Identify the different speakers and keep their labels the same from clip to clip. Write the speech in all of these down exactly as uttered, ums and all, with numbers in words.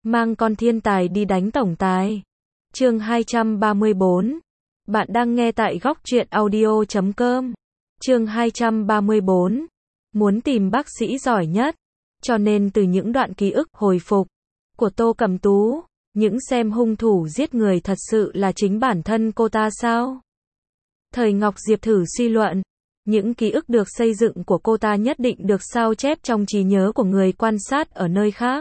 Speaker 1: Mang con thiên tài đi đánh tổng tài. Chương hai trăm ba mươi bốn. Bạn đang nghe tại góc truyện audio chấm com. Chương hai trăm ba mươi bốn. Muốn tìm bác sĩ giỏi nhất. Cho nên từ những đoạn ký ức hồi phục của Tô Cẩm Tú, những xem hung thủ giết người thật sự là chính bản thân cô ta sao? Thời Ngọc Diệp thử suy luận, những ký ức được xây dựng của cô ta nhất định được sao chép trong trí nhớ của người quan sát ở nơi khác.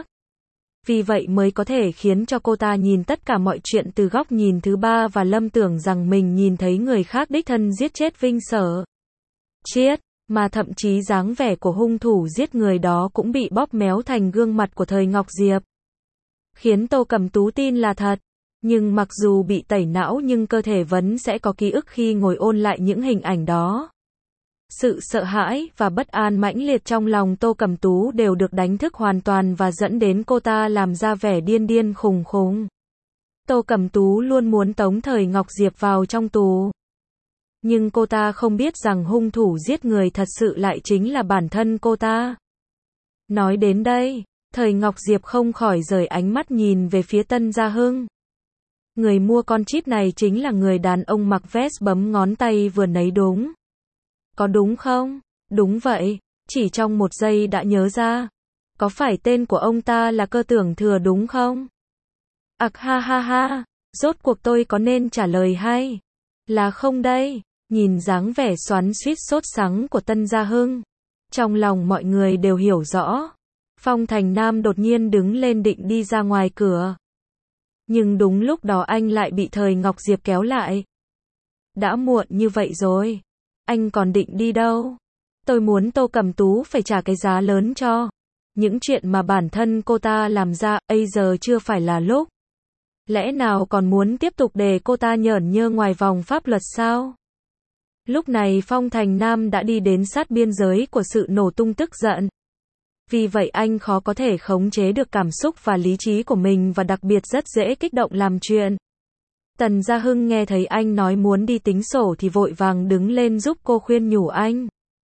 Speaker 1: Vì vậy mới có thể khiến cho cô ta nhìn tất cả mọi chuyện từ góc nhìn thứ ba và lâm tưởng rằng mình nhìn thấy người khác đích thân giết chết Vinh Sở Triết, mà thậm chí dáng vẻ của hung thủ giết người đó cũng bị bóp méo thành gương mặt của Thời Ngọc Diệp. Khiến Tô Cẩm Tú tin là thật, nhưng mặc dù bị tẩy não nhưng cơ thể vẫn sẽ có ký ức khi ngồi ôn lại những hình ảnh đó. Sự sợ hãi và bất an mãnh liệt trong lòng Tô Cẩm Tú đều được đánh thức hoàn toàn và dẫn đến cô ta làm ra vẻ điên điên khùng khùng. Tô Cẩm Tú luôn muốn tống Thời Ngọc Diệp vào trong tù. Nhưng cô ta không biết rằng hung thủ giết người thật sự lại chính là bản thân cô ta. Nói đến đây, Thời Ngọc Diệp không khỏi rời ánh mắt nhìn về phía Tân Gia Hưng. Người mua con chip này chính là người đàn ông mặc vest bấm ngón tay vừa nấy đúng. Có đúng không? Đúng vậy, chỉ trong một giây đã nhớ ra. Có phải tên của ông ta là Cơ Tưởng Thừa đúng không? Ặc ha ha ha, rốt cuộc tôi có nên trả lời hay là không đây? Nhìn dáng vẻ xoắn xuýt sốt sắng của Tân Gia Hưng, trong lòng mọi người đều hiểu rõ. Phong Thành Nam đột nhiên đứng lên định đi ra ngoài cửa. Nhưng đúng lúc đó anh lại bị Thời Ngọc Diệp kéo lại. Đã muộn như vậy rồi. Anh còn định đi đâu? Tôi muốn Tô Cẩm Tú phải trả cái giá lớn cho những chuyện mà bản thân cô ta làm ra, bây giờ chưa phải là lúc. Lẽ nào còn muốn tiếp tục để cô ta nhởn nhơ ngoài vòng pháp luật sao? Lúc này Phong Thành Nam đã đi đến sát biên giới của sự nổ tung tức giận. Vì vậy anh khó có thể khống chế được cảm xúc và lý trí của mình và đặc biệt rất dễ kích động làm chuyện. Tần Gia Hưng nghe thấy anh nói muốn đi tính sổ thì vội vàng đứng lên giúp cô khuyên nhủ anh.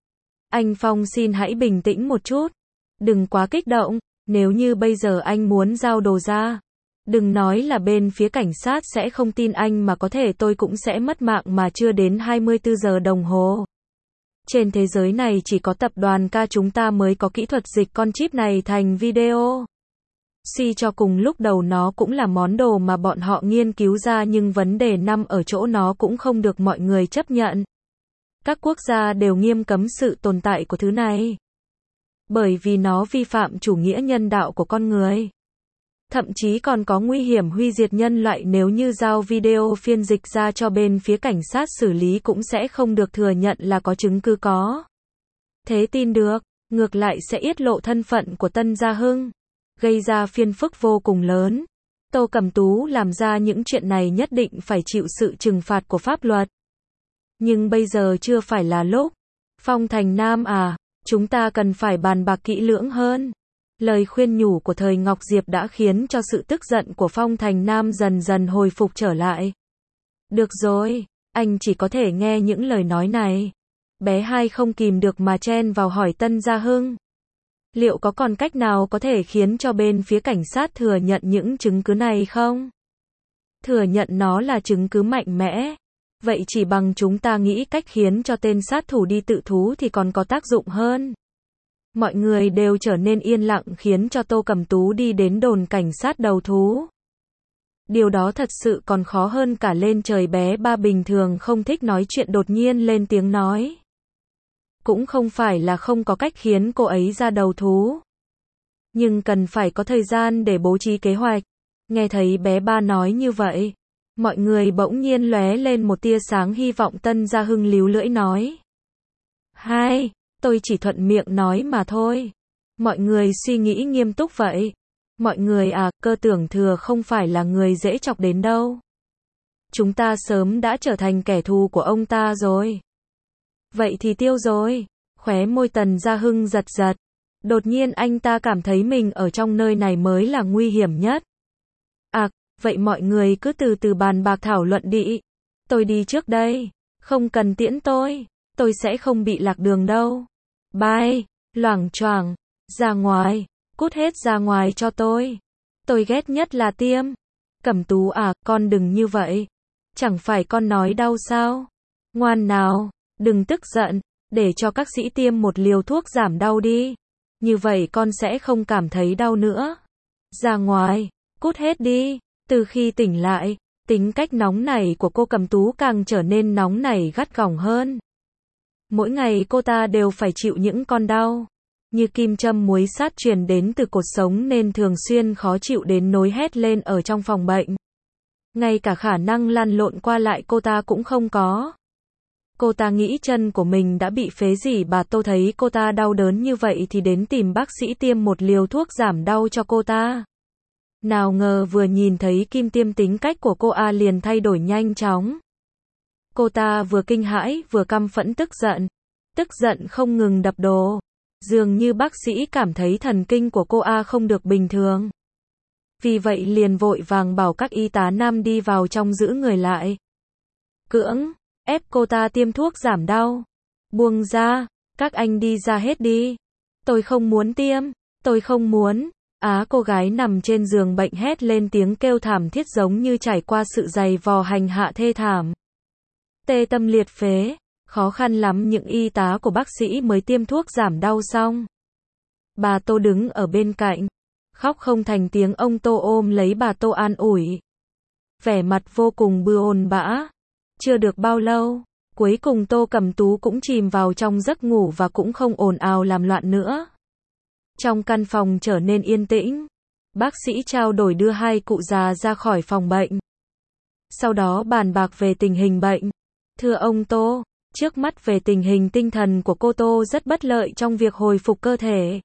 Speaker 1: Anh Phong xin hãy bình tĩnh một chút. Đừng quá kích động, nếu như bây giờ anh muốn giao đồ ra. Đừng nói là bên phía cảnh sát sẽ không tin anh mà có thể tôi cũng sẽ mất mạng mà chưa đến hai mươi tư giờ đồng hồ. Trên thế giới này chỉ có tập đoàn K chúng ta mới có kỹ thuật dịch con chip này thành video. Suy cho cùng lúc đầu nó cũng là món đồ mà bọn họ nghiên cứu ra nhưng vấn đề nằm ở chỗ nó cũng không được mọi người chấp nhận. Các quốc gia đều nghiêm cấm sự tồn tại của thứ này. Bởi vì nó vi phạm chủ nghĩa nhân đạo của con người. Thậm chí còn có nguy hiểm hủy diệt nhân loại nếu như giao video phiên dịch ra cho bên phía cảnh sát xử lý cũng sẽ không được thừa nhận là có chứng cứ có. Thế tin được, ngược lại sẽ yết lộ thân phận của Tân Gia Hưng. Gây ra phiền phức vô cùng lớn. Tô Cẩm Tú làm ra những chuyện này nhất định phải chịu sự trừng phạt của pháp luật. Nhưng bây giờ chưa phải là lúc. Phong Thành Nam à, chúng ta cần phải bàn bạc kỹ lưỡng hơn. Lời khuyên nhủ của Thời Ngọc Diệp đã khiến cho sự tức giận của Phong Thành Nam dần dần hồi phục trở lại. Được rồi, anh chỉ có thể nghe những lời nói này. Bé Hai không kìm được mà chen vào hỏi Tân Gia Hưng. Liệu có còn cách nào có thể khiến cho bên phía cảnh sát thừa nhận những chứng cứ này không? Thừa nhận nó là chứng cứ mạnh mẽ. Vậy chỉ bằng chúng ta nghĩ cách khiến cho tên sát thủ đi tự thú thì còn có tác dụng hơn. Mọi người đều trở nên yên lặng khiến cho Tô Cẩm Tú đi đến đồn cảnh sát đầu thú. Điều đó thật sự còn khó hơn cả lên trời. Bé Ba bình thường không thích nói chuyện đột nhiên lên tiếng nói. Cũng không phải là không có cách khiến cô ấy ra đầu thú. Nhưng cần phải có thời gian để bố trí kế hoạch. Nghe thấy bé Ba nói như vậy, mọi người bỗng nhiên lóe lên một tia sáng hy vọng. Tân Gia Hưng líu lưỡi nói. Hai, tôi chỉ thuận miệng nói mà thôi. Mọi người suy nghĩ nghiêm túc vậy. Mọi người à, Cơ Tưởng Thừa không phải là người dễ chọc đến đâu. Chúng ta sớm đã trở thành kẻ thù của ông ta rồi. Vậy thì tiêu rồi. Khóe môi Tần Gia Hưng giật giật. Đột nhiên anh ta cảm thấy mình ở trong nơi này mới là nguy hiểm nhất. À, vậy mọi người cứ từ từ bàn bạc thảo luận đi. Tôi đi trước đây. Không cần tiễn tôi. Tôi sẽ không bị lạc đường đâu. Bye. Loảng choảng. Ra ngoài. Cút hết ra ngoài cho tôi. Tôi ghét nhất là tiêm. Cẩm Tú à, con đừng như vậy. Chẳng phải con nói đau sao? Ngoan nào, đừng tức giận, để cho các sĩ tiêm một liều thuốc giảm đau đi. Như vậy con sẽ không cảm thấy đau nữa. Ra ngoài, cút hết đi. Từ khi tỉnh lại, tính cách nóng nảy của cô Cẩm Tú càng trở nên nóng nảy gắt gỏng hơn. Mỗi ngày cô ta đều phải chịu những con đau như kim châm muối sát truyền đến từ cột sống nên thường xuyên khó chịu đến nỗi hét lên ở trong phòng bệnh. Ngay cả khả năng lăn lộn qua lại cô ta cũng không có. Cô ta nghĩ chân của mình đã bị phế rỉ. Bà Tô thấy cô ta đau đớn như vậy thì đến tìm bác sĩ tiêm một liều thuốc giảm đau cho cô ta. Nào ngờ vừa nhìn thấy kim tiêm tính cách của cô A liền thay đổi nhanh chóng. Cô ta vừa kinh hãi vừa căm phẫn tức giận. Tức giận không ngừng đập đồ. Dường như bác sĩ cảm thấy thần kinh của cô A không được bình thường. Vì vậy liền vội vàng bảo các y tá nam đi vào trong giữ người lại. Cưỡng ép cô ta tiêm thuốc giảm đau. Buông ra, các anh đi ra hết đi. Tôi không muốn tiêm, tôi không muốn. Á cô gái nằm trên giường bệnh hét lên tiếng kêu thảm thiết giống như trải qua sự dày vò hành hạ thê thảm. Tê tâm liệt phế, khó khăn lắm những y tá của bác sĩ mới tiêm thuốc giảm đau xong. Bà Tô đứng ở bên cạnh, khóc không thành tiếng. Ông Tô ôm lấy bà Tô an ủi. Vẻ mặt vô cùng buồn bã. Chưa được bao lâu, cuối cùng Tô Cẩm Tú cũng chìm vào trong giấc ngủ và cũng không ồn ào làm loạn nữa. Trong căn phòng trở nên yên tĩnh. Bác sĩ trao đổi đưa hai cụ già ra khỏi phòng bệnh. Sau đó bàn bạc về tình hình bệnh. Thưa ông Tô, trước mắt về tình hình tinh thần của cô Tô rất bất lợi trong việc hồi phục cơ thể.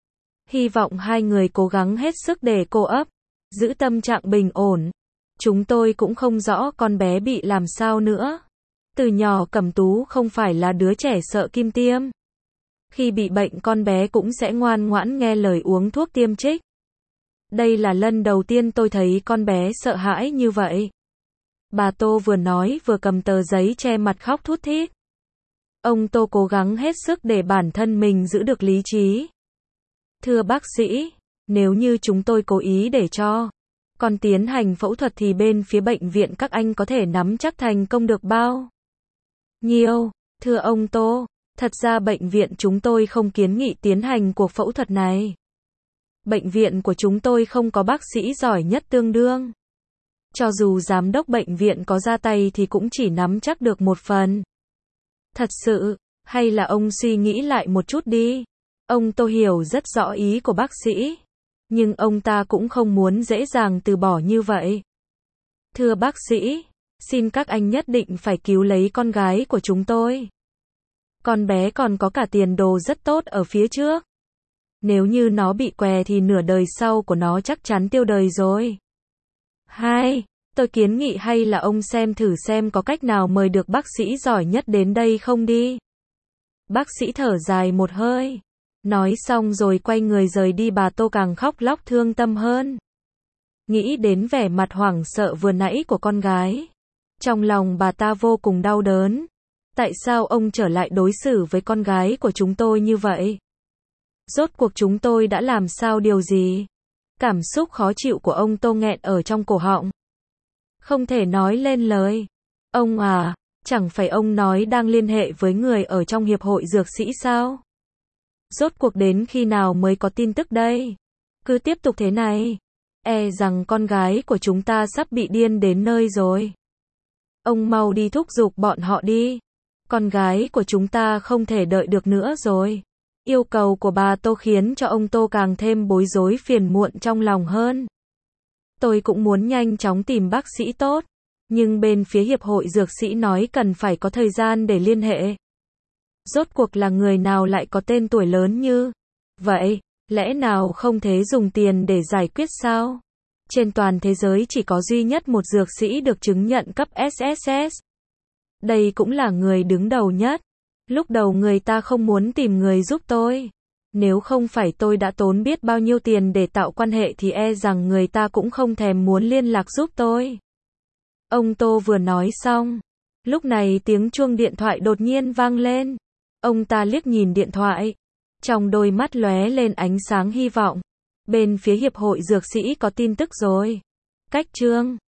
Speaker 1: Hy vọng hai người cố gắng hết sức để cô ấp, giữ tâm trạng bình ổn. Chúng tôi cũng không rõ con bé bị làm sao nữa. Từ nhỏ Cẩm Tú không phải là đứa trẻ sợ kim tiêm. Khi bị bệnh con bé cũng sẽ ngoan ngoãn nghe lời uống thuốc tiêm trích. Đây là lần đầu tiên tôi thấy con bé sợ hãi như vậy. Bà Tô vừa nói vừa cầm tờ giấy che mặt khóc thút thít. Ông Tô cố gắng hết sức để bản thân mình giữ được lý trí. Thưa bác sĩ, nếu như chúng tôi cố ý để cho con tiến hành phẫu thuật thì bên phía bệnh viện các anh có thể nắm chắc thành công được bao nhiêu? Thưa ông Tô, thật ra bệnh viện chúng tôi không kiến nghị tiến hành cuộc phẫu thuật này. Bệnh viện của chúng tôi không có bác sĩ giỏi nhất tương đương. Cho dù giám đốc bệnh viện có ra tay thì cũng chỉ nắm chắc được một phần. Thật sự, hay là ông suy nghĩ lại một chút đi. Ông Tô hiểu rất rõ ý của bác sĩ. Nhưng ông ta cũng không muốn dễ dàng từ bỏ như vậy. Thưa bác sĩ, xin các anh nhất định phải cứu lấy con gái của chúng tôi. Con bé còn có cả tiền đồ rất tốt ở phía trước. Nếu như nó bị què thì nửa đời sau của nó chắc chắn tiêu đời rồi. Hai, tôi kiến nghị hay là ông xem thử xem có cách nào mời được bác sĩ giỏi nhất đến đây không đi. Bác sĩ thở dài một hơi. Nói xong rồi quay người rời đi. Bà Tô càng khóc lóc thương tâm hơn. Nghĩ đến vẻ mặt hoảng sợ vừa nãy của con gái. Trong lòng bà ta vô cùng đau đớn. Tại sao ông trở lại đối xử với con gái của chúng tôi như vậy? Rốt cuộc chúng tôi đã làm sao điều gì? Cảm xúc khó chịu của ông Tô nghẹn ở trong cổ họng. Không thể nói lên lời. Ông à, chẳng phải ông nói đang liên hệ với người ở trong hiệp hội dược sĩ sao? Rốt cuộc đến khi nào mới có tin tức đây? Cứ tiếp tục thế này, e rằng con gái của chúng ta sắp bị điên đến nơi rồi. Ông mau đi thúc giục bọn họ đi. Con gái của chúng ta không thể đợi được nữa rồi. Yêu cầu của bà Tô khiến cho ông Tô càng thêm bối rối phiền muộn trong lòng hơn. Tôi cũng muốn nhanh chóng tìm bác sĩ tốt. Nhưng bên phía hiệp hội dược sĩ nói cần phải có thời gian để liên hệ. Rốt cuộc là người nào lại có tên tuổi lớn như vậy? Lẽ nào không thể dùng tiền để giải quyết sao? Trên toàn thế giới chỉ có duy nhất một dược sĩ được chứng nhận cấp ét ét ét. Đây cũng là người đứng đầu nhất. Lúc đầu người ta không muốn tìm người giúp tôi. Nếu không phải tôi đã tốn biết bao nhiêu tiền để tạo quan hệ thì e rằng người ta cũng không thèm muốn liên lạc giúp tôi. Ông Tô vừa nói xong. Lúc này tiếng chuông điện thoại đột nhiên vang lên. Ông ta liếc nhìn điện thoại. Trong đôi mắt lóe lên ánh sáng hy vọng. Bên phía Hiệp hội Dược sĩ có tin tức rồi. Cách chương